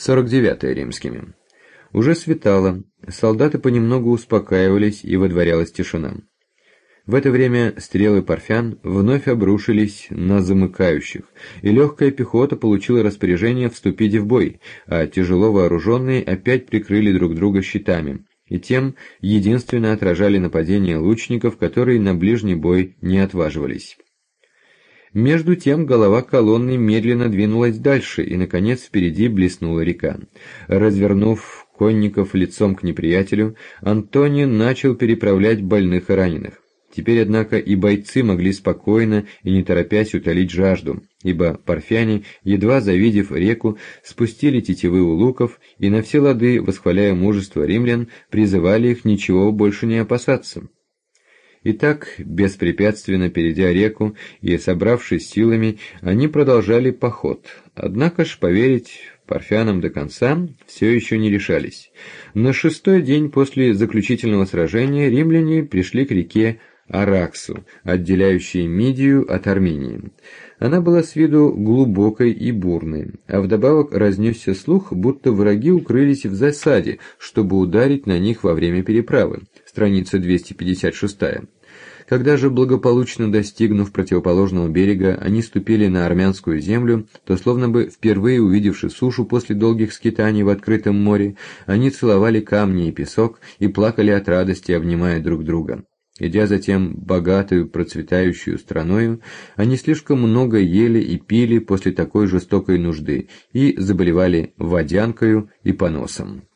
49 римскими. Уже светало, солдаты понемногу успокаивались и водворялась тишина. В это время стрелы парфян вновь обрушились на замыкающих, и легкая пехота получила распоряжение вступить в бой, а тяжело вооруженные опять прикрыли друг друга щитами, и тем единственно отражали нападения лучников, которые на ближний бой не отваживались. Между тем голова колонны медленно двинулась дальше, и, наконец, впереди блеснула река. Развернув конников лицом к неприятелю, Антоний начал переправлять больных и раненых. Теперь, однако, и бойцы могли спокойно и не торопясь утолить жажду, ибо парфяне, едва завидев реку, спустили тетивы у луков и на все лады, восхваляя мужество римлян, призывали их ничего больше не опасаться. Итак, беспрепятственно перейдя реку и собравшись силами, они продолжали поход. Однако ж поверить парфянам до конца все еще не решались. На 6-й день после заключительного сражения римляне пришли к реке Араксу, отделяющей Мидию от Армении. Она была с виду глубокой и бурной, а вдобавок разнесся слух, будто враги укрылись в засаде, чтобы ударить на них во время переправы. Страница 256. Когда же, благополучно достигнув противоположного берега, они ступили на армянскую землю, то, словно бы впервые увидевши сушу после долгих скитаний в открытом море, они целовали камни и песок и плакали от радости, обнимая друг друга. Идя затем богатую, процветающую страною, они слишком много ели и пили после такой жестокой нужды и заболевали водянкою и поносом.